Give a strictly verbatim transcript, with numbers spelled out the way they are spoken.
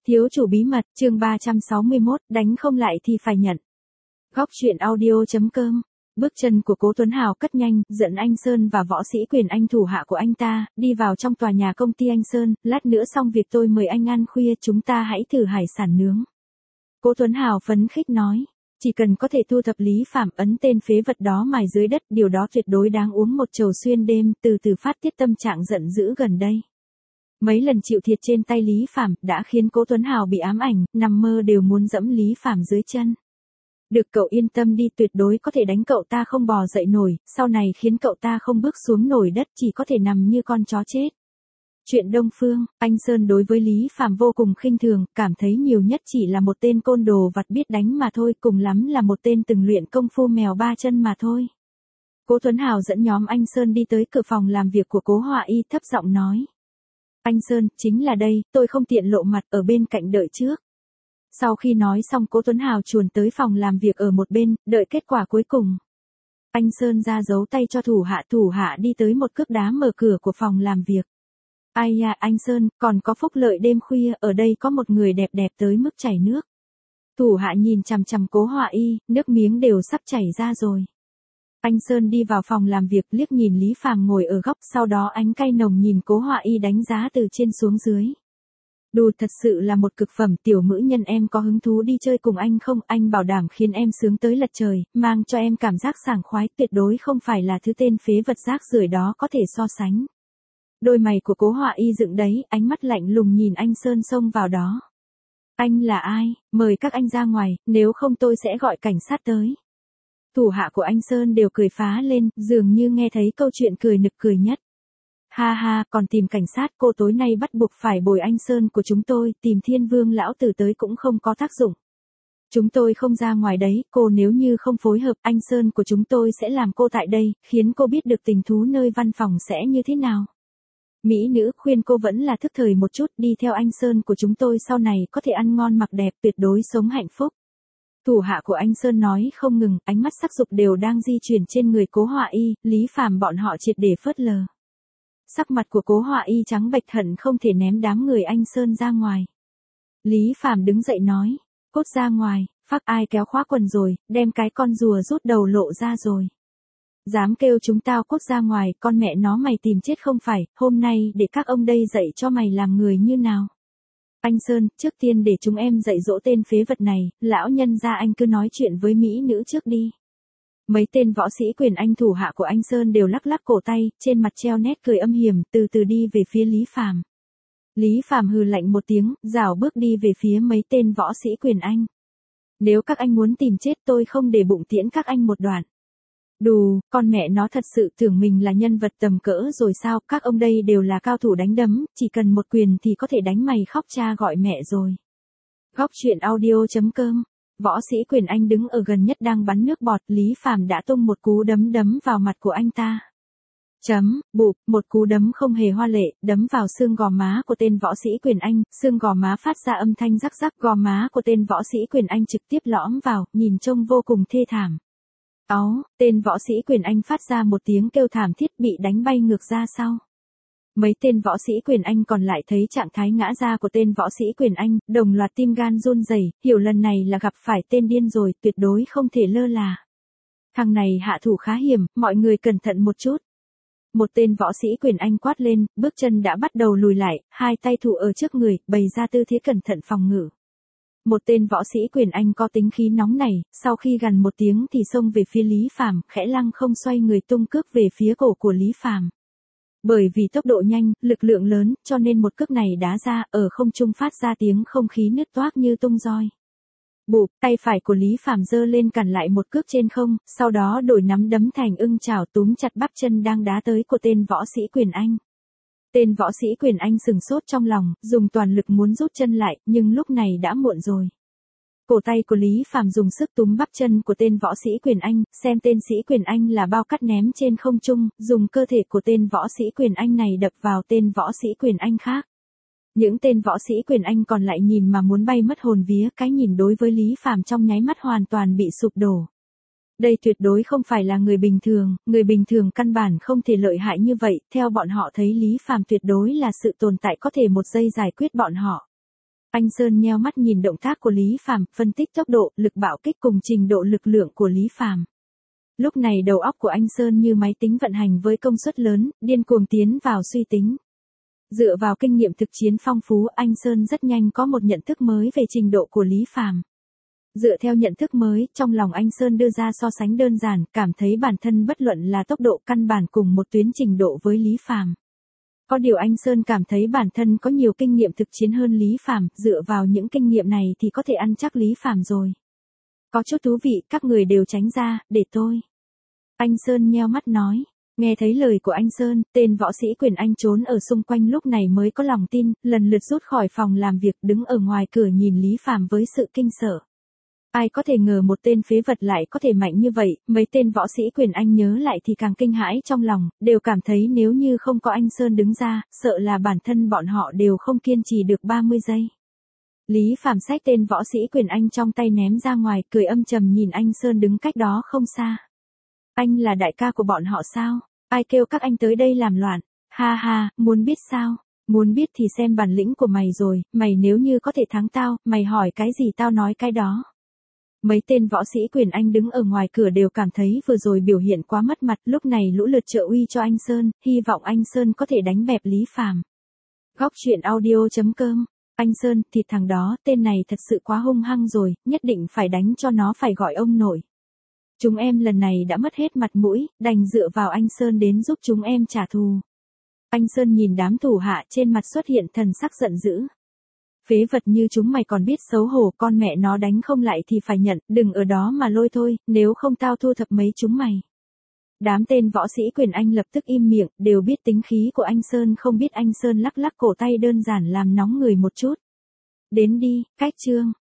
Thiếu chủ bí mật, chương ba trăm sáu mươi mốt, đánh không lại thì phải nhận. Góc truyện audio.com. Bước chân của Cố Tuấn Hào cất nhanh, dẫn anh Sơn và võ sĩ quyền anh thủ hạ của anh ta, đi vào trong tòa nhà công ty anh Sơn, lát nữa xong việc tôi mời anh ăn khuya, chúng ta hãy thử hải sản nướng. Cố Tuấn Hào phấn khích nói, chỉ cần có thể thu thập Lý Phạm ấn tên phế vật đó mài dưới đất, điều đó tuyệt đối đáng uống một chầu xuyên đêm, từ từ phát tiết tâm trạng giận dữ gần đây. Mấy lần chịu thiệt trên tay Lý Phạm đã khiến Cố Tuấn Hào bị ám ảnh, nằm mơ đều muốn dẫm Lý Phạm dưới chân. Được cậu yên tâm đi, tuyệt đối có thể đánh cậu ta không bò dậy nổi, sau này khiến cậu ta không bước xuống nổi đất, chỉ có thể nằm như con chó chết. Chuyện Đông Phương, anh Sơn đối với Lý Phạm vô cùng khinh thường, cảm thấy nhiều nhất chỉ là một tên côn đồ vặt biết đánh mà thôi, cùng lắm là một tên từng luyện công phu mèo ba chân mà thôi. Cố Tuấn Hào dẫn nhóm anh Sơn đi tới cửa phòng làm việc của Cố Họa Y, thấp giọng nói. Anh Sơn, chính là đây, tôi không tiện lộ mặt, ở bên cạnh đợi trước. Sau khi nói xong, Cố Tuấn Hào chuồn tới phòng làm việc ở một bên, đợi kết quả cuối cùng. Anh Sơn ra dấu tay cho thủ hạ, thủ hạ đi tới một cước đá mở cửa của phòng làm việc. Ai呀, anh Sơn, còn có phúc lợi đêm khuya, ở đây có một người đẹp đẹp tới mức chảy nước. Thủ hạ nhìn chằm chằm Cố Họa Y, nước miếng đều sắp chảy ra rồi. Anh Sơn đi vào phòng làm việc, liếc nhìn Lý Phạm ngồi ở góc, sau đó ánh cay nồng nhìn Cố Họa Y đánh giá từ trên xuống dưới. Đù, thật sự là một cực phẩm, tiểu mữ nhân, em có hứng thú đi chơi cùng anh không? Anh bảo đảm khiến em sướng tới lật trời, mang cho em cảm giác sảng khoái, tuyệt đối không phải là thứ tên phế vật rác rưởi đó có thể so sánh. Đôi mày của Cố Họa Y dựng đấy, ánh mắt lạnh lùng nhìn anh Sơn xông vào đó. Anh là ai? Mời các anh ra ngoài, nếu không tôi sẽ gọi cảnh sát tới. Thủ hạ của anh Sơn đều cười phá lên, dường như nghe thấy câu chuyện cười nực cười nhất. Ha ha, còn tìm cảnh sát, cô tối nay bắt buộc phải bồi anh Sơn của chúng tôi, tìm Thiên Vương lão tử tới cũng không có tác dụng. Chúng tôi không ra ngoài đấy, cô nếu như không phối hợp, anh Sơn của chúng tôi sẽ làm cô tại đây, khiến cô biết được tình thú nơi văn phòng sẽ như thế nào. Mỹ nữ khuyên cô vẫn là thức thời một chút, đi theo anh Sơn của chúng tôi sau này có thể ăn ngon mặc đẹp, tuyệt đối sống hạnh phúc. Thủ hạ của anh Sơn nói không ngừng, ánh mắt sắc dục đều đang di chuyển trên người Cố Họa Y, Lý Phạm bọn họ triệt để phớt lờ. Sắc mặt của Cố Họa Y trắng bệch, hận không thể ném đám người anh Sơn ra ngoài. Lý Phạm đứng dậy nói, cốt ra ngoài, phác ai kéo khóa quần rồi, đem cái con rùa rút đầu lộ ra rồi. Dám kêu chúng tao cốt ra ngoài, con mẹ nó mày tìm chết không phải, hôm nay để các ông đây dạy cho mày làm người như nào. Anh Sơn, trước tiên để chúng em dạy dỗ tên phế vật này, lão nhân gia anh cứ nói chuyện với mỹ nữ trước đi. Mấy tên võ sĩ quyền anh thủ hạ của anh Sơn đều lắc lắc cổ tay, trên mặt treo nét cười âm hiểm, từ từ đi về phía Lý Phạm. Lý Phạm hừ lạnh một tiếng, rảo bước đi về phía mấy tên võ sĩ quyền anh. Nếu các anh muốn tìm chết tôi không để bụng tiễn các anh một đoạn. Đù, con mẹ nó thật sự tưởng mình là nhân vật tầm cỡ rồi sao, các ông đây đều là cao thủ đánh đấm, chỉ cần một quyền thì có thể đánh mày khóc cha gọi mẹ rồi. Góc truyện audio.com. Võ sĩ quyền anh đứng ở gần nhất đang bắn nước bọt, Lý Phạm đã tung một cú đấm đấm vào mặt của anh ta. Chấm, bụp, một cú đấm không hề hoa lệ, đấm vào xương gò má của tên võ sĩ quyền anh, xương gò má phát ra âm thanh rắc rắc, gò má của tên võ sĩ quyền anh trực tiếp lõm vào, nhìn trông vô cùng thê thảm. Áu, tên võ sĩ quyền anh phát ra một tiếng kêu thảm thiết, bị đánh bay ngược ra sau. Mấy tên võ sĩ quyền anh còn lại thấy trạng thái ngã ra của tên võ sĩ quyền anh, đồng loạt tim gan run rẩy, hiểu lần này là gặp phải tên điên rồi, tuyệt đối không thể lơ là. Thằng này hạ thủ khá hiểm, mọi người cẩn thận một chút. Một tên võ sĩ quyền anh quát lên, bước chân đã bắt đầu lùi lại, hai tay thủ ở trước người, bày ra tư thế cẩn thận phòng ngự. Một tên võ sĩ quyền anh có tính khí nóng này, sau khi gằn một tiếng thì xông về phía Lý Phạm, khẽ lăng không xoay người tung cước về phía cổ của Lý Phạm. Bởi vì tốc độ nhanh, lực lượng lớn, cho nên một cước này đá ra, ở không trung phát ra tiếng không khí nứt toác như tung roi. Bụp, tay phải của Lý Phạm giơ lên cản lại một cước trên không, sau đó đổi nắm đấm thành ưng chảo túm chặt bắp chân đang đá tới của tên võ sĩ quyền anh. Tên võ sĩ quyền anh sừng sốt trong lòng, dùng toàn lực muốn rút chân lại, nhưng lúc này đã muộn rồi. Cổ tay của Lý Phạm dùng sức túm bắp chân của tên võ sĩ quyền anh, xem tên sĩ quyền anh là bao cát ném trên không trung, dùng cơ thể của tên võ sĩ quyền anh này đập vào tên võ sĩ quyền anh khác. Những tên võ sĩ quyền anh còn lại nhìn mà muốn bay mất hồn vía, cái nhìn đối với Lý Phạm trong nháy mắt hoàn toàn bị sụp đổ. Đây tuyệt đối không phải là người bình thường, người bình thường căn bản không thể lợi hại như vậy, theo bọn họ thấy Lý Phạm tuyệt đối là sự tồn tại có thể một giây giải quyết bọn họ. Anh Sơn nheo mắt nhìn động tác của Lý Phàm, phân tích tốc độ, lực bạo kích cùng trình độ lực lượng của Lý Phàm. Lúc này đầu óc của anh Sơn như máy tính vận hành với công suất lớn, điên cuồng tiến vào suy tính. Dựa vào kinh nghiệm thực chiến phong phú, anh Sơn rất nhanh có một nhận thức mới về trình độ của Lý Phàm. Dựa theo nhận thức mới, trong lòng anh Sơn đưa ra so sánh đơn giản, cảm thấy bản thân bất luận là tốc độ căn bản cùng một tuyến trình độ với Lý Phàm. Có điều anh Sơn cảm thấy bản thân có nhiều kinh nghiệm thực chiến hơn Lý Phàm, dựa vào những kinh nghiệm này thì có thể ăn chắc Lý Phàm rồi. Có chút thú vị, các người đều tránh ra, để tôi. Anh Sơn nheo mắt nói. Nghe thấy lời của anh Sơn, tên võ sĩ Quyền Anh trốn ở xung quanh lúc này mới có lòng tin, lần lượt rút khỏi phòng làm việc, đứng ở ngoài cửa nhìn Lý Phàm với sự kinh sợ. Ai có thể ngờ một tên phế vật lại có thể mạnh như vậy, mấy tên võ sĩ Quyền Anh nhớ lại thì càng kinh hãi trong lòng, đều cảm thấy nếu như không có anh Sơn đứng ra, sợ là bản thân bọn họ đều không kiên trì được ba mươi giây. Lý Phàm xách tên võ sĩ Quyền Anh trong tay ném ra ngoài, cười âm trầm nhìn anh Sơn đứng cách đó không xa. Anh là đại ca của bọn họ sao? Ai kêu các anh tới đây làm loạn? Ha ha, muốn biết sao? Muốn biết thì xem bản lĩnh của mày rồi, mày nếu như có thể thắng tao, mày hỏi cái gì tao nói cái đó. Mấy tên võ sĩ Quyền Anh đứng ở ngoài cửa đều cảm thấy vừa rồi biểu hiện quá mất mặt, lúc này lũ lượt trợ uy cho anh Sơn, hy vọng anh Sơn có thể đánh bẹp Lý Phàm. Góc truyện audio chấm com. Anh Sơn, thì thằng đó, tên này thật sự quá hung hăng rồi, nhất định phải đánh cho nó phải gọi ông nội. Chúng em lần này đã mất hết mặt mũi, đành dựa vào anh Sơn đến giúp chúng em trả thù. Anh Sơn nhìn đám thủ hạ trên mặt xuất hiện thần sắc giận dữ. Phế vật như chúng mày còn biết xấu hổ, con mẹ nó đánh không lại thì phải nhận, đừng ở đó mà lôi thôi, nếu không tao thu thập mấy chúng mày. Đám tên võ sĩ Quyền Anh lập tức im miệng, đều biết tính khí của anh Sơn, không biết anh Sơn lắc lắc cổ tay đơn giản làm nóng người một chút. Đến đi, cách chương.